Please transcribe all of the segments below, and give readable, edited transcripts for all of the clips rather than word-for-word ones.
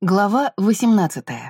Глава 18.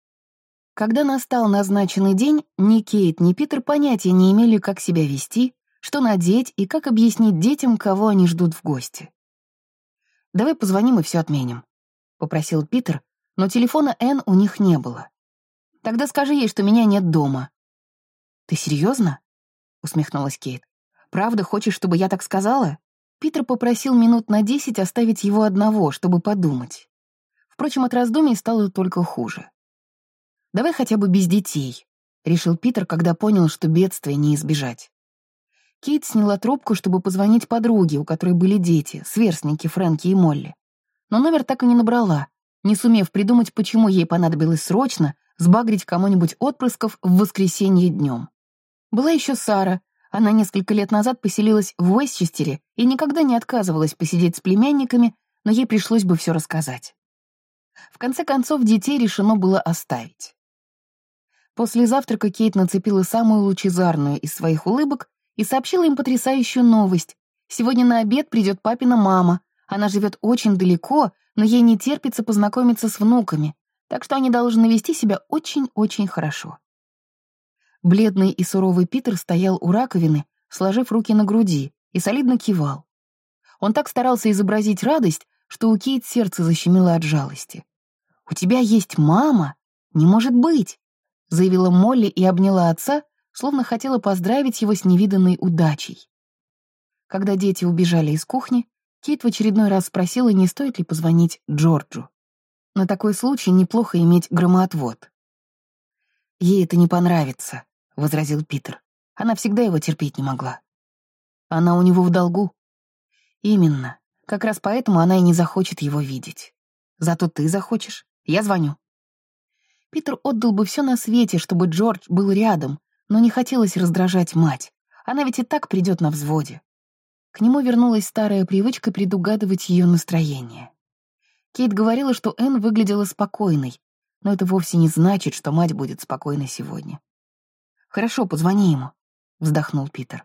Когда настал назначенный день, ни Кейт, ни Питер понятия не имели, как себя вести, что надеть и как объяснить детям, кого они ждут в гости. «Давай позвоним и все отменим», — попросил Питер, но телефона Энн у них не было. «Тогда скажи ей, что меня нет дома». «Ты серьезно? Усмехнулась Кейт. «Правда хочешь, чтобы я так сказала?» Питер попросил минут на 10 оставить его одного, чтобы подумать. Впрочем, от раздумий стало только хуже. «Давай хотя бы без детей», — решил Питер, когда понял, что бедствия не избежать. Кейт сняла трубку, чтобы позвонить подруге, у которой были дети, сверстники Фрэнки и Молли. Но номер так и не набрала, не сумев придумать, почему ей понадобилось срочно сбагрить кому-нибудь отпрысков в воскресенье днем. Была еще Сара. Она несколько лет назад поселилась в Уэстчестере и никогда не отказывалась посидеть с племянниками, но ей пришлось бы все рассказать. В конце концов, детей решено было оставить. После завтрака Кейт нацепила самую лучезарную из своих улыбок и сообщила им потрясающую новость. Сегодня на обед придет папина мама. Она живет очень далеко, но ей не терпится познакомиться с внуками, так что они должны вести себя очень-очень хорошо. Бледный и суровый Питер стоял у раковины, сложив руки на груди, и солидно кивал. Он так старался изобразить радость, что у Кейт сердце защемило от жалости. «У тебя есть мама? Не может быть!» — заявила Молли и обняла отца, словно хотела поздравить его с невиданной удачей. Когда дети убежали из кухни, Кейт в очередной раз спросила, не стоит ли позвонить Джорджу. На такой случай неплохо иметь громоотвод. «Ей это не понравится», — возразил Питер. «Она всегда его терпеть не могла. Она у него в долгу». «Именно. Как раз поэтому она и не захочет его видеть. Зато ты захочешь. Я звоню». Питер отдал бы все на свете, чтобы Джордж был рядом, но не хотелось раздражать мать. Она ведь и так придет на взводе. К нему вернулась старая привычка предугадывать ее настроение. Кейт говорила, что Энн выглядела спокойной, но это вовсе не значит, что мать будет спокойной сегодня. «Хорошо, позвони ему», — вздохнул Питер.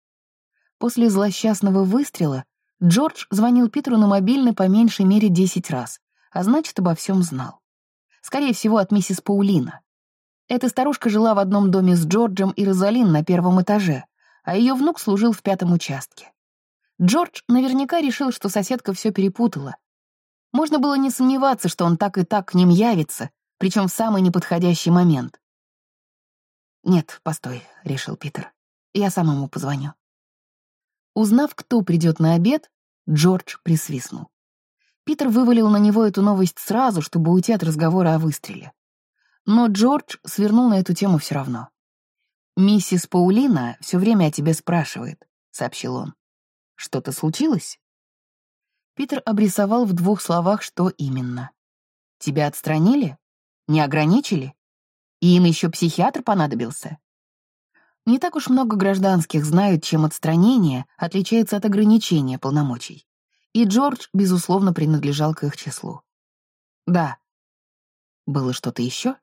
После злосчастного выстрела Джордж звонил Питеру на мобильный по меньшей мере 10 раз, а значит, обо всем знал. Скорее всего, от миссис Паулина. Эта старушка жила в одном доме с Джорджем и Розалин на 1-м этаже, а ее внук служил в 5-м участке. Джордж наверняка решил, что соседка все перепутала. Можно было не сомневаться, что он так и так к ним явится, причем в самый неподходящий момент. «Нет, постой», — решил Питер. «Я сам ему позвоню». Узнав, кто придет на обед, Джордж присвистнул. Питер вывалил на него эту новость сразу, чтобы уйти от разговора о выстреле. Но Джордж свернул на эту тему все равно. «Миссис Паулина все время о тебе спрашивает», — сообщил он. «Что-то случилось?» Питер обрисовал в 2 словах, что именно. «Тебя отстранили? Не ограничили? И им еще психиатр понадобился?» Не так уж много гражданских знают, чем отстранение отличается от ограничения полномочий. И Джордж, безусловно, принадлежал к их числу. «Да». «Было что-то еще?»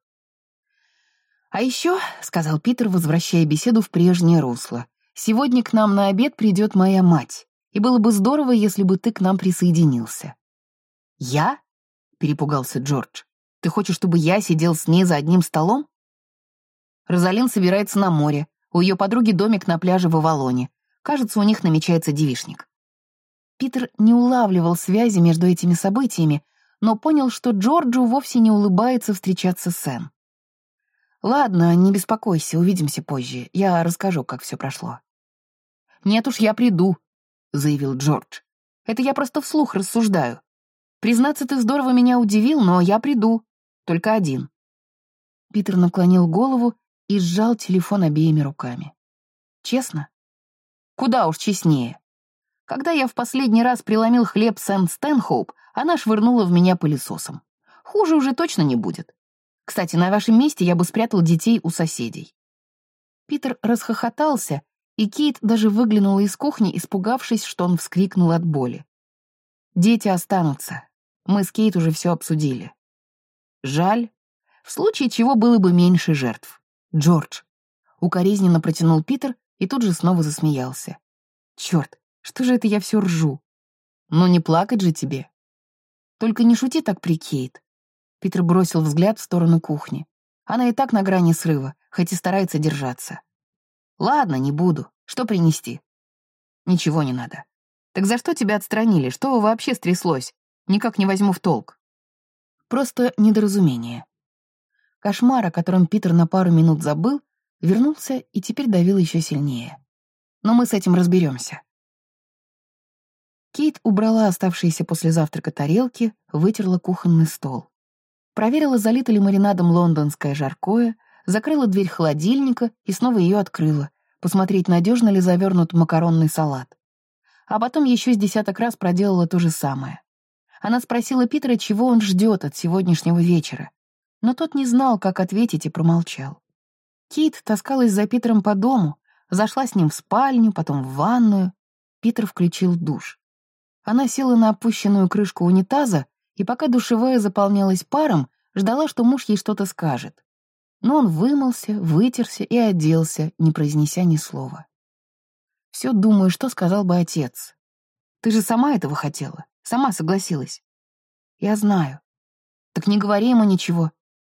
«А еще», — сказал Питер, возвращая беседу в прежнее русло, «сегодня к нам на обед придет моя мать, и было бы здорово, если бы ты к нам присоединился». «Я?» — перепугался Джордж. «Ты хочешь, чтобы я сидел с ней за одним столом?» Розалин собирается на море, у ее подруги домик на пляже в Авалоне. Кажется, у них намечается девичник. Питер не улавливал связи между этими событиями, но понял, что Джорджу вовсе не улыбается встречаться с Энн. «Ладно, не беспокойся, увидимся позже. Я расскажу, как все прошло». «Нет уж, я приду», — заявил Джордж. «Это я просто вслух рассуждаю. Признаться, ты здорово меня удивил, но я приду. Только один». Питер наклонил голову и сжал телефон обеими руками. «Честно?» «Куда уж честнее. Когда я в последний раз преломил хлеб Энн Стэнхоуп, она швырнула в меня пылесосом. Хуже уже точно не будет. Кстати, на вашем месте я бы спрятал детей у соседей». Питер расхохотался, и Кейт даже выглянула из кухни, испугавшись, что он вскрикнул от боли. «Дети останутся. Мы с Кейт уже все обсудили. Жаль. В случае чего было бы меньше жертв. Джордж». Укоризненно протянул Питер и тут же снова засмеялся. «Черт, что же это я все ржу? Ну не плакать же тебе. Только не шути так при Кейт. Питер бросил взгляд в сторону кухни. Она и так на грани срыва, хоть и старается держаться. «Ладно, не буду. Что принести?» «Ничего не надо». «Так за что тебя отстранили? Что вообще стряслось? Никак не возьму в толк». Просто недоразумение. Кошмар, о котором Питер на пару минут забыл, вернулся и теперь давил еще сильнее. Но мы с этим разберемся. Кейт убрала оставшиеся после завтрака тарелки, вытерла кухонный стол. Проверила, залито ли маринадом лондонское жаркое, закрыла дверь холодильника и снова ее открыла, посмотреть, надежно ли завернут макаронный салат. А потом еще с десяток раз проделала то же самое. Она спросила Питера, чего он ждет от сегодняшнего вечера, но тот не знал, как ответить, и промолчал. Кейт таскалась за Питером по дому, зашла с ним в спальню, потом в ванную. Питер включил душ. Она села на опущенную крышку унитаза, и пока душевая заполнялась паром, ждала, что муж ей что-то скажет. Но он вымылся, вытерся и оделся, не произнеся ни слова. Все думаю, что сказал бы отец. Ты же сама этого хотела, сама согласилась. Я знаю. Так не говори ему ничего.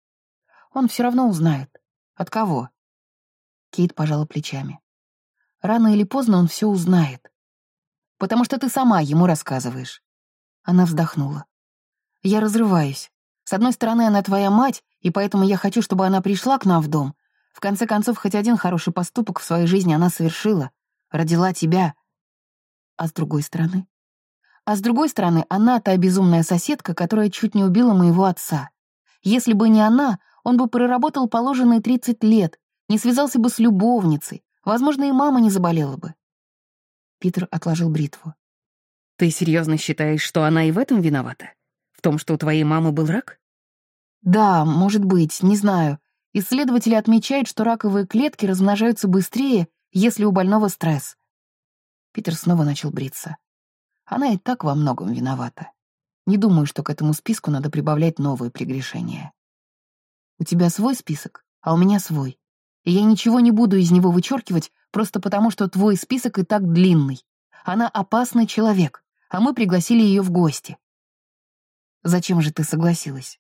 Он все равно узнает. От кого? Кейт пожала плечами. Рано или поздно он все узнает. Потому что ты сама ему рассказываешь. Она вздохнула. Я разрываюсь. С одной стороны, она твоя мать, и поэтому я хочу, чтобы она пришла к нам в дом. В конце концов, хоть один хороший поступок в своей жизни она совершила. Родила тебя. А с другой стороны? А с другой стороны, она та безумная соседка, которая чуть не убила моего отца. Если бы не она, он бы проработал положенные 30 лет, не связался бы с любовницей, возможно, и мама не заболела бы. Питер отложил бритву. Ты серьезно считаешь, что она и в этом виновата? В том, что у твоей мамы был рак? Да, может быть, не знаю. Исследователи отмечают, что раковые клетки размножаются быстрее, если у больного стресс. Питер снова начал бриться. Она и так во многом виновата. Не думаю, что к этому списку надо прибавлять новые прегрешения. У тебя свой список, а у меня свой. И я ничего не буду из него вычеркивать, просто потому, что твой список и так длинный. Она опасный человек, а мы пригласили ее в гости. Зачем же ты согласилась?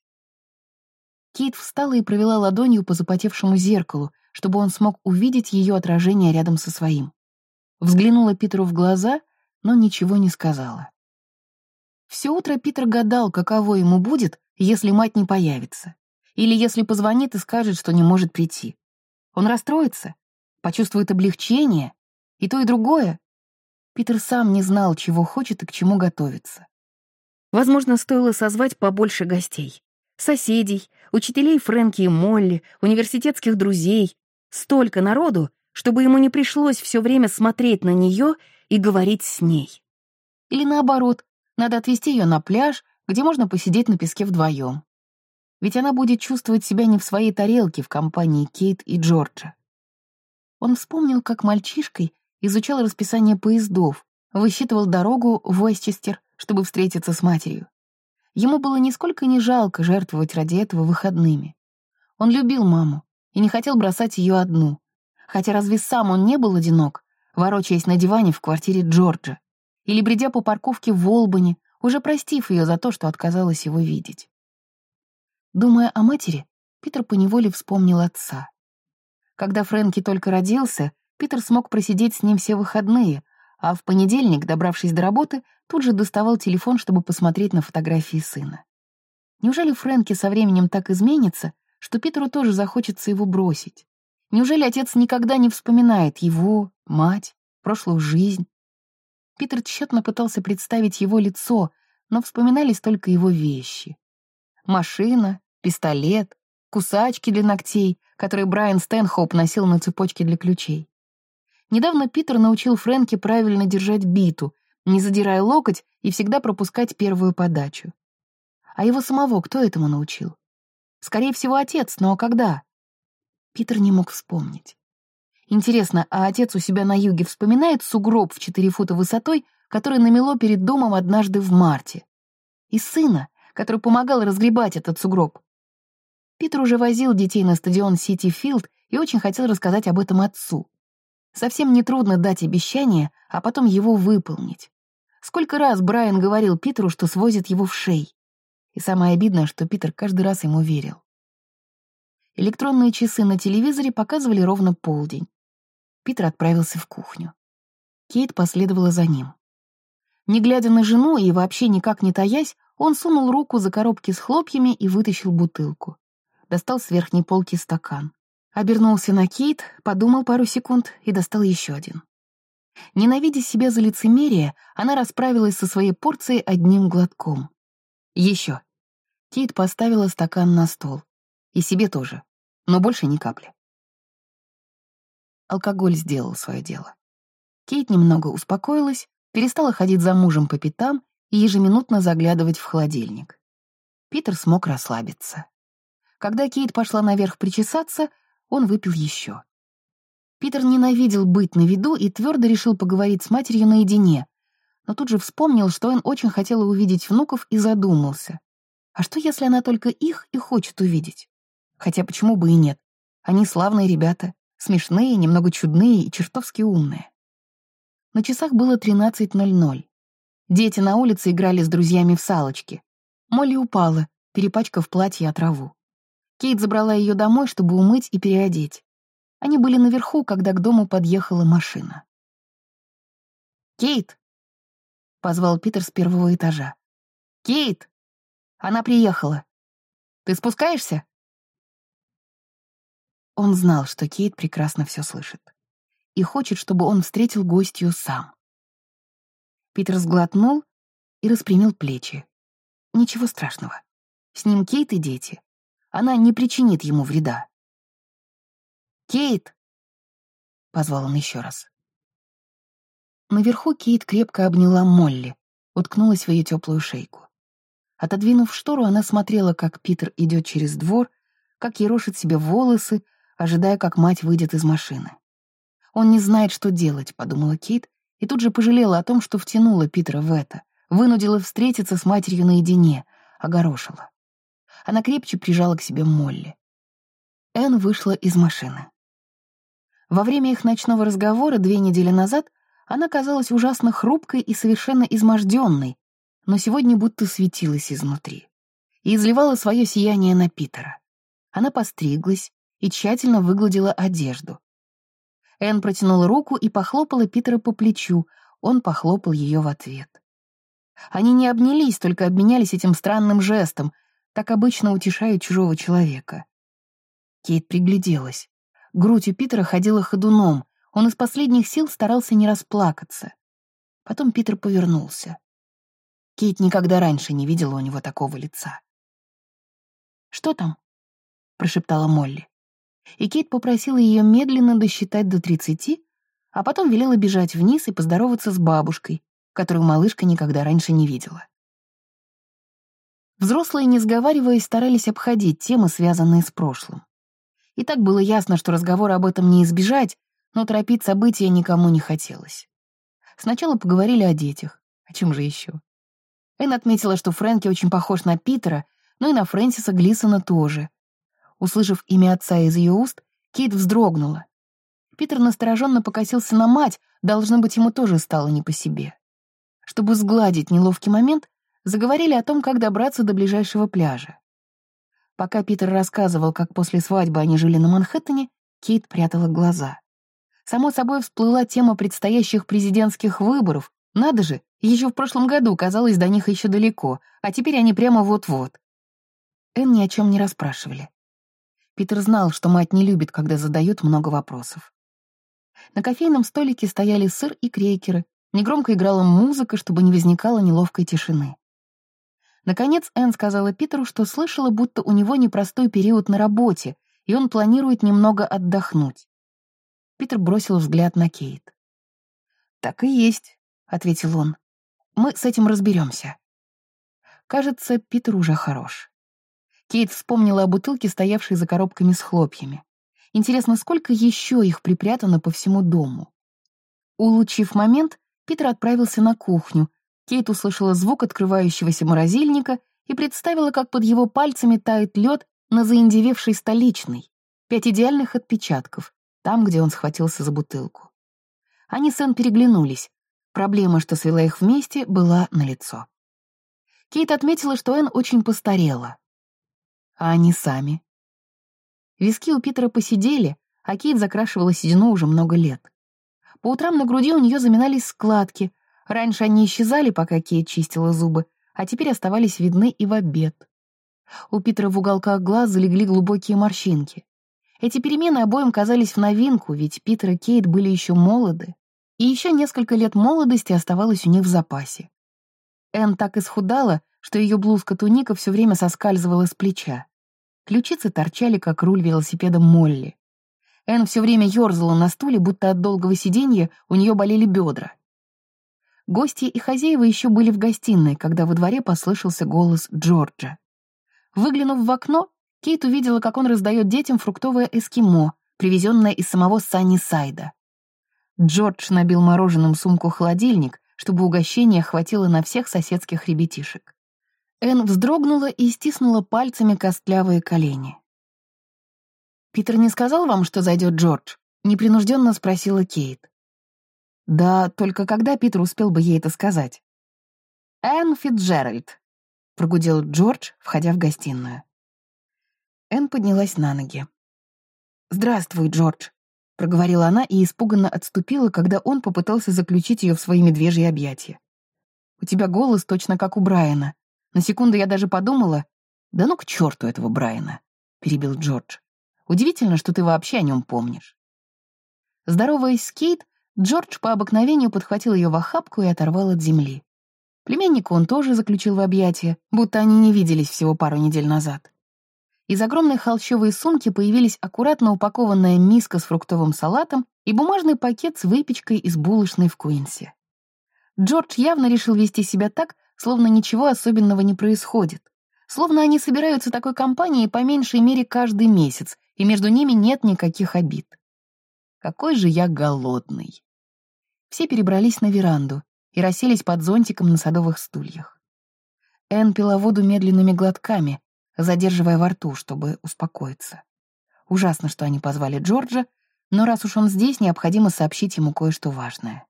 Кейт встала и провела ладонью по запотевшему зеркалу, чтобы он смог увидеть ее отражение рядом со своим. Взглянула Питеру в глаза, но ничего не сказала. Все утро Питер гадал, каково ему будет, если мать не появится, или если позвонит и скажет, что не может прийти. Он расстроится, почувствует облегчение, и то, и другое. Питер сам не знал, чего хочет и к чему готовится. Возможно, стоило созвать побольше гостей. Соседей, учителей Фрэнки и Молли, университетских друзей. Столько народу, чтобы ему не пришлось все время смотреть на нее и говорить с ней. Или наоборот, надо отвезти ее на пляж, где можно посидеть на песке вдвоем. Ведь она будет чувствовать себя не в своей тарелке в компании Кейт и Джорджа. Он вспомнил, как мальчишкой изучал расписание поездов, высчитывал дорогу в Уэстчестер, чтобы встретиться с матерью. Ему было нисколько не жалко жертвовать ради этого выходными. Он любил маму и не хотел бросать ее одну, хотя разве сам он не был одинок, ворочаясь на диване в квартире Джорджа или бредя по парковке в Олбани, уже простив ее за то, что отказалась его видеть. Думая о матери, Питер поневоле вспомнил отца. Когда Фрэнки только родился, Питер смог просидеть с ним все выходные, а в понедельник, добравшись до работы, тут же доставал телефон, чтобы посмотреть на фотографии сына. Неужели Фрэнки со временем так изменится, что Питеру тоже захочется его бросить? Неужели отец никогда не вспоминает его, мать, прошлую жизнь? Питер тщетно пытался представить его лицо, но вспоминались только его вещи. Машина, пистолет, кусачки для ногтей, которые Брайан Стэнхоуп носил на цепочке для ключей. Недавно Питер научил Фрэнки правильно держать биту, не задирая локоть и всегда пропускать первую подачу. А его самого кто этому научил? Скорее всего, отец, но когда? Питер не мог вспомнить. Интересно, а отец у себя на юге вспоминает сугроб в 4 фута высотой, который намело перед домом однажды в марте? И сына, который помогал разгребать этот сугроб? Питер уже возил детей на стадион Сити-Филд и очень хотел рассказать об этом отцу. Совсем нетрудно дать обещание, а потом его выполнить. Сколько раз Брайан говорил Питеру, что свозит его в Шей. И самое обидное, что Питер каждый раз ему верил. Электронные часы на телевизоре показывали ровно полдень. Питер отправился в кухню. Кейт последовала за ним. Не глядя на жену и вообще никак не таясь, он сунул руку за коробки с хлопьями и вытащил бутылку. Достал с верхней полки стакан. Обернулся на Кейт, подумал пару секунд и достал еще один. Ненавидя себя за лицемерие, она расправилась со своей порцией одним глотком. Еще. Кейт поставила стакан на стол. И себе тоже, но больше ни капли. Алкоголь сделал свое дело. Кейт немного успокоилась, перестала ходить за мужем по пятам и ежеминутно заглядывать в холодильник. Питер смог расслабиться. Когда Кейт пошла наверх причесаться, он выпил еще. Питер ненавидел быть на виду и твердо решил поговорить с матерью наедине, но тут же вспомнил, что Энн очень хотела увидеть внуков, и задумался. А что, если она только их и хочет увидеть? Хотя почему бы и нет? Они славные ребята, смешные, немного чудные и чертовски умные. На часах было 13:00. Дети на улице играли с друзьями в салочки. Молли упала, перепачкав платье о траву. Кейт забрала ее домой, чтобы умыть и переодеть. Они были наверху, когда к дому подъехала машина. «Кейт!» — позвал Питер с первого этажа. «Кейт! Она приехала. Ты спускаешься?» Он знал, что Кейт прекрасно все слышит. И хочет, чтобы он встретил гостью сам. Питер сглотнул и распрямил плечи. Ничего страшного. С ним Кейт и дети. Она не причинит ему вреда. «Кейт!» — позвал он еще раз. Наверху Кейт крепко обняла Молли, уткнулась в ее теплую шейку. Отодвинув штору, она смотрела, как Питер идет через двор, как ерошит себе волосы, ожидая, как мать выйдет из машины. «Он не знает, что делать», — подумала Кейт, и тут же пожалела о том, что втянула Питера в это, вынудила встретиться с матерью наедине, огорошила. Она крепче прижала к себе Молли. Энн вышла из машины. Во время их ночного разговора 2 недели назад она казалась ужасно хрупкой и совершенно изможденной, но сегодня будто светилась изнутри и изливала свое сияние на Питера. Она постриглась и тщательно выгладила одежду. Энн протянула руку и похлопала Питера по плечу, он похлопал ее в ответ. Они не обнялись, только обменялись этим странным жестом, так обычно утешают чужого человека. Кейт пригляделась. Грудь у Питера ходила ходуном, он из последних сил старался не расплакаться. Потом Питер повернулся. Кейт никогда раньше не видела у него такого лица. «Что там?» — прошептала Молли. И Кейт попросила ее медленно досчитать до 30, а потом велела бежать вниз и поздороваться с бабушкой, которую малышка никогда раньше не видела. Взрослые, не сговариваясь, старались обходить темы, связанные с прошлым. И так было ясно, что разговора об этом не избежать, но торопить события никому не хотелось. Сначала поговорили о детях. О чем же еще? Энн отметила, что Фрэнки очень похож на Питера, но и на Фрэнсиса Глисона тоже. Услышав имя отца из ее уст, Кейт вздрогнула. Питер настороженно покосился на мать, должно быть, ему тоже стало не по себе. Чтобы сгладить неловкий момент, заговорили о том, как добраться до ближайшего пляжа. Пока Питер рассказывал, как после свадьбы они жили на Манхэттене, Кейт прятала глаза. Само собой всплыла тема предстоящих президентских выборов. Надо же, еще в прошлом году казалось до них еще далеко, а теперь они прямо вот-вот. Энн ни о чем не расспрашивали. Питер знал, что мать не любит, когда задают много вопросов. На кофейном столике стояли сыр и крекеры, негромко играла музыка, чтобы не возникало неловкой тишины. Наконец Энн сказала Питеру, что слышала, будто у него непростой период на работе, и он планирует немного отдохнуть. Питер бросил взгляд на Кейт. «Так и есть», — ответил он. «Мы с этим разберемся». Кажется, Питер уже хорош. Кейт вспомнила о бутылке, стоявшей за коробками с хлопьями. Интересно, сколько еще их припрятано по всему дому? Улучив момент, Питер отправился на кухню. Кейт услышала звук открывающегося морозильника и представила, как под его пальцами тает лед на заиндевевшей столичной. 5 идеальных отпечатков, там, где он схватился за бутылку. Они с Энн переглянулись. Проблема, что свела их вместе, была налицо. Кейт отметила, что Энн очень постарела. А они сами. Виски у Питера поседели, а Кейт закрашивала седину уже много лет. По утрам на груди у нее заминались складки. Раньше они исчезали, пока Кейт чистила зубы, а теперь оставались видны и в обед. У Питера в уголках глаз залегли глубокие морщинки. Эти перемены обоим казались в новинку, ведь Питер и Кейт были еще молоды, и еще несколько лет молодости оставалось у них в запасе. Энн так исхудала, что ее блузка-туника все время соскальзывала с плеча. Ключицы торчали, как руль велосипеда Молли. Энн все время ерзала на стуле, будто от долгого сиденья у нее болели бедра. Гости и хозяева еще были в гостиной, когда во дворе послышался голос Джорджа. Выглянув в окно, Кейт увидела, как он раздает детям фруктовое эскимо, привезенное из самого Саннисайда. Джордж набил мороженым сумку-холодильник, чтобы угощение хватило на всех соседских ребятишек. Энн вздрогнула и стиснула пальцами костлявые колени. «Питер не сказал вам, что зайдет Джордж?» — непринужденно спросила Кейт. Да, только когда Питер успел бы ей это сказать? «Энн Фитджеральд», — прогудел Джордж, входя в гостиную. Энн поднялась на ноги. «Здравствуй, Джордж», — проговорила она и испуганно отступила, когда он попытался заключить ее в свои медвежьи объятия. «У тебя голос точно как у Брайана. На секунду я даже подумала, да ну к черту этого Брайана», — перебил Джордж. «Удивительно, что ты вообще о нем помнишь». Здороваясь с Кейт, Джордж по обыкновению подхватил ее в охапку и оторвал от земли. Племянника он тоже заключил в объятия, будто они не виделись всего пару недель назад. Из огромной холщовой сумки появились аккуратно упакованная миска с фруктовым салатом и бумажный пакет с выпечкой из булочной в Куинсе. Джордж явно решил вести себя так, словно ничего особенного не происходит, словно они собираются такой компанией по меньшей мере каждый месяц, и между ними нет никаких обид. Какой же я голодный. Все перебрались на веранду и расселись под зонтиком на садовых стульях. Энн пила воду медленными глотками, задерживая во рту, чтобы успокоиться. Ужасно, что они позвали Джорджа, но раз уж он здесь, необходимо сообщить ему кое-что важное.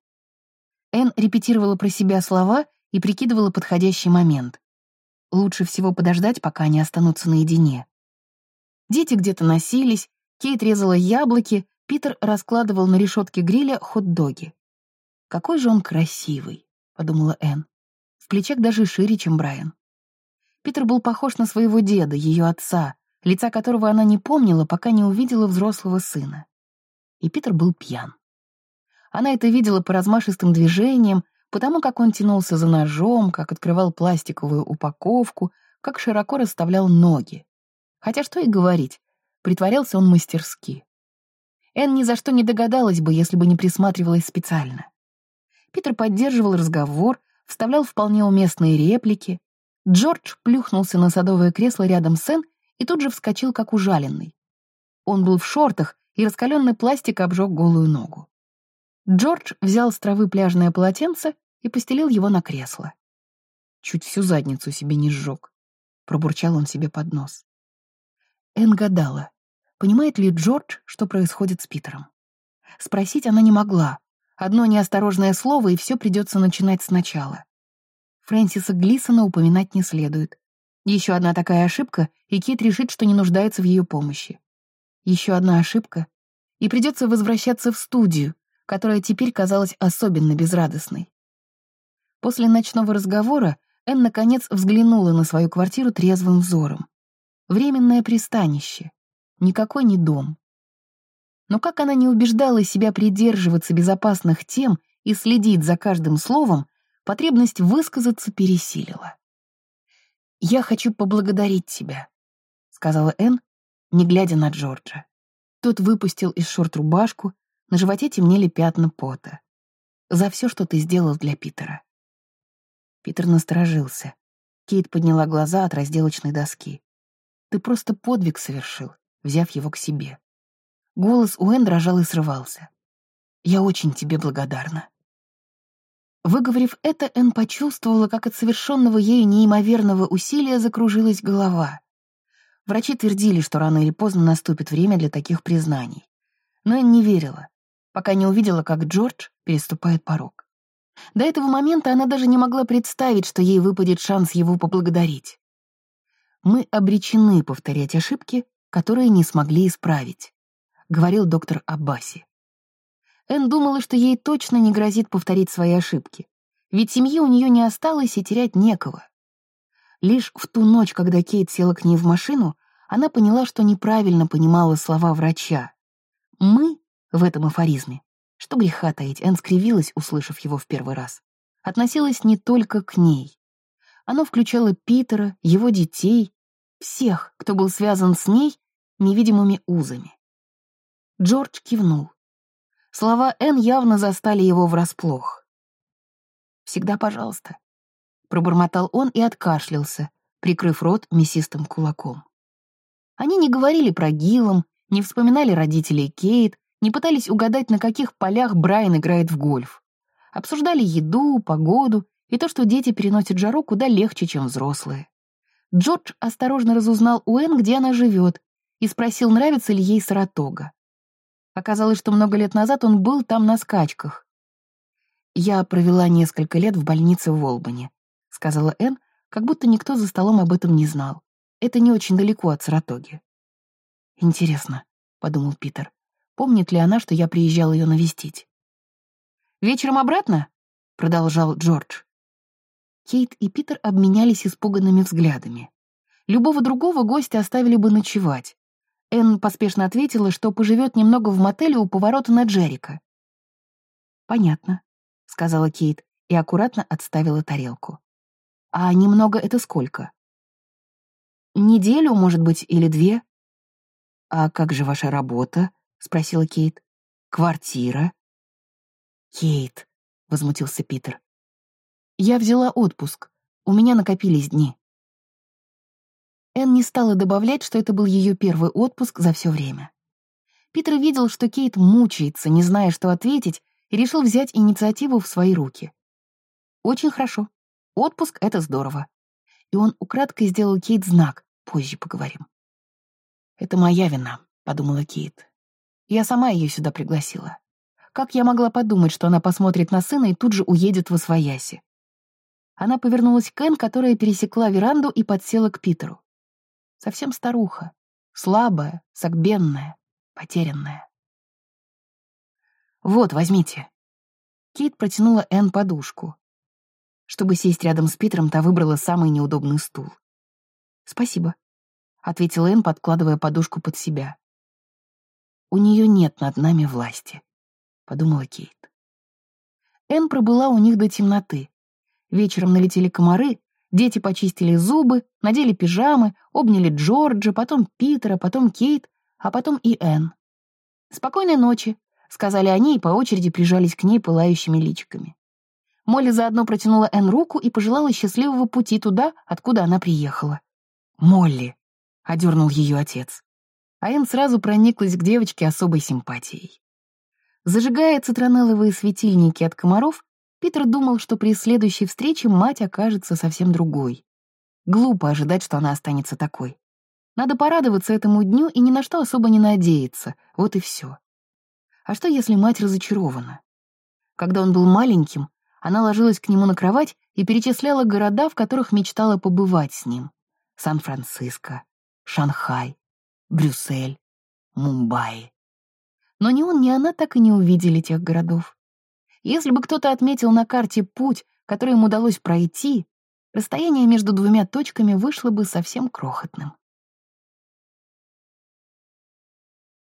Энн репетировала про себя слова и прикидывала подходящий момент. Лучше всего подождать, пока они останутся наедине. Дети где-то носились, Кейт резала яблоки, Питер раскладывал на решетке гриля хот-доги. «Какой же он красивый», — подумала Энн. В плечах даже шире, чем Брайан. Питер был похож на своего деда, ее отца, лица которого она не помнила, пока не увидела взрослого сына. И Питер был пьян. Она это видела по размашистым движениям, потому как он тянулся за ножом, как открывал пластиковую упаковку, как широко расставлял ноги. Хотя что и говорить, притворялся он мастерски. Энн ни за что не догадалась бы, если бы не присматривалась специально. Питер поддерживал разговор, вставлял вполне уместные реплики. Джордж плюхнулся на садовое кресло рядом с Энн и тут же вскочил, как ужаленный. Он был в шортах, и раскаленный пластик обжег голую ногу. Джордж взял с травы пляжное полотенце и постелил его на кресло. Чуть всю задницу себе не сжег, пробурчал он себе под нос. Энн гадала, понимает ли Джордж, что происходит с Питером. Спросить она не могла. Одно неосторожное слово, и все придется начинать сначала. Фрэнсиса Глисона упоминать не следует. Еще одна такая ошибка, и Кейт решит, что не нуждается в ее помощи. Еще одна ошибка, и придется возвращаться в студию, которая теперь казалась особенно безрадостной. После ночного разговора Энн наконец взглянула на свою квартиру трезвым взором. Временное пристанище. Никакой не дом. Но как она не убеждала себя придерживаться безопасных тем и следить за каждым словом, потребность высказаться пересилила. «Я хочу поблагодарить тебя», — сказала Энн, не глядя на Джорджа. Тот выпустил из шорт рубашку, на животе темнели пятна пота. «За все, что ты сделал для Питера». Питер насторожился. Кейт подняла глаза от разделочной доски. «Ты просто подвиг совершил, взяв его к себе». Голос у Энн дрожал и срывался. «Я очень тебе благодарна». Выговорив это, Энн почувствовала, как от совершенного ею неимоверного усилия закружилась голова. Врачи твердили, что рано или поздно наступит время для таких признаний. Но Энн не верила, пока не увидела, как Джордж переступает порог. До этого момента она даже не могла представить, что ей выпадет шанс его поблагодарить. «Мы обречены повторять ошибки, которые не смогли исправить», — говорил доктор Аббаси. Энн думала, что ей точно не грозит повторить свои ошибки, ведь семьи у нее не осталось и терять некого. Лишь в ту ночь, когда Кейт села к ней в машину, она поняла, что неправильно понимала слова врача. «Мы» в этом афоризме, что греха таить, Энн скривилась, услышав его в первый раз, относилось не только к ней. Оно включало Питера, его детей, всех, кто был связан с ней невидимыми узами. Джордж кивнул. Слова Энн явно застали его врасплох. «Всегда пожалуйста», — пробормотал он и откашлялся, прикрыв рот мясистым кулаком. Они не говорили про Гиллом, не вспоминали родителей Кейт, не пытались угадать, на каких полях Брайан играет в гольф. Обсуждали еду, погоду и то, что дети переносят жару куда легче, чем взрослые. Джордж осторожно разузнал у Энн, где она живет, и спросил, нравится ли ей Саратога. Оказалось, что много лет назад он был там на скачках. «Я провела несколько лет в больнице в Олбани», — сказала Энн, как будто никто за столом об этом не знал. «Это не очень далеко от Саратоги». «Интересно», — подумал Питер, — «помнит ли она, что я приезжал ее навестить?» «Вечером обратно?» — продолжал Джордж. Кейт и Питер обменялись испуганными взглядами. Любого другого гостя оставили бы ночевать. Энн поспешно ответила, что поживет немного в мотеле у поворота на Джерика. «Понятно», — сказала Кейт и аккуратно отставила тарелку. «А немного — это сколько?» «Неделю, может быть, или 2. «А как же ваша работа?» — спросила Кейт. «Квартира?» «Кейт», — возмутился Питер. «Я взяла отпуск. У меня накопились дни». Энн не стала добавлять, что это был ее первый отпуск за все время. Питер видел, что Кейт мучается, не зная, что ответить, и решил взять инициативу в свои руки. «Очень хорошо. Отпуск — это здорово». И он украдкой сделал Кейт знак «позже поговорим». «Это моя вина», — подумала Кейт. «Я сама ее сюда пригласила. Как я могла подумать, что она посмотрит на сына и тут же уедет восвояси?» Она повернулась к Энн, которая пересекла веранду и подсела к Питеру. Совсем старуха, слабая, согбенная, потерянная. «Вот, возьмите». Кейт протянула Энн подушку. Чтобы сесть рядом с Питером, та выбрала самый неудобный стул. «Спасибо», — ответила Энн, подкладывая подушку под себя. «У нее нет над нами власти», — подумала Кейт. Энн пробыла у них до темноты. Вечером налетели комары, дети почистили зубы, надели пижамы, обняли Джорджа, потом Питера, потом Кейт, а потом и Энн. «Спокойной ночи», — сказали они и по очереди прижались к ней пылающими личиками. Молли заодно протянула Энн руку и пожелала счастливого пути туда, откуда она приехала. «Молли», — одернул ее отец. А Энн сразу прониклась к девочке особой симпатией. Зажигая цитронелловые светильники от комаров, Питер думал, что при следующей встрече мать окажется совсем другой. Глупо ожидать, что она останется такой. Надо порадоваться этому дню и ни на что особо не надеяться, вот и все. А что, если мать разочарована? Когда он был маленьким, она ложилась к нему на кровать и перечисляла города, в которых мечтала побывать с ним. Сан-Франциско, Шанхай, Брюссель, Мумбаи. Но ни он, ни она так и не увидели тех городов. Если бы кто-то отметил на карте путь, который им удалось пройти, расстояние между двумя точками вышло бы совсем крохотным.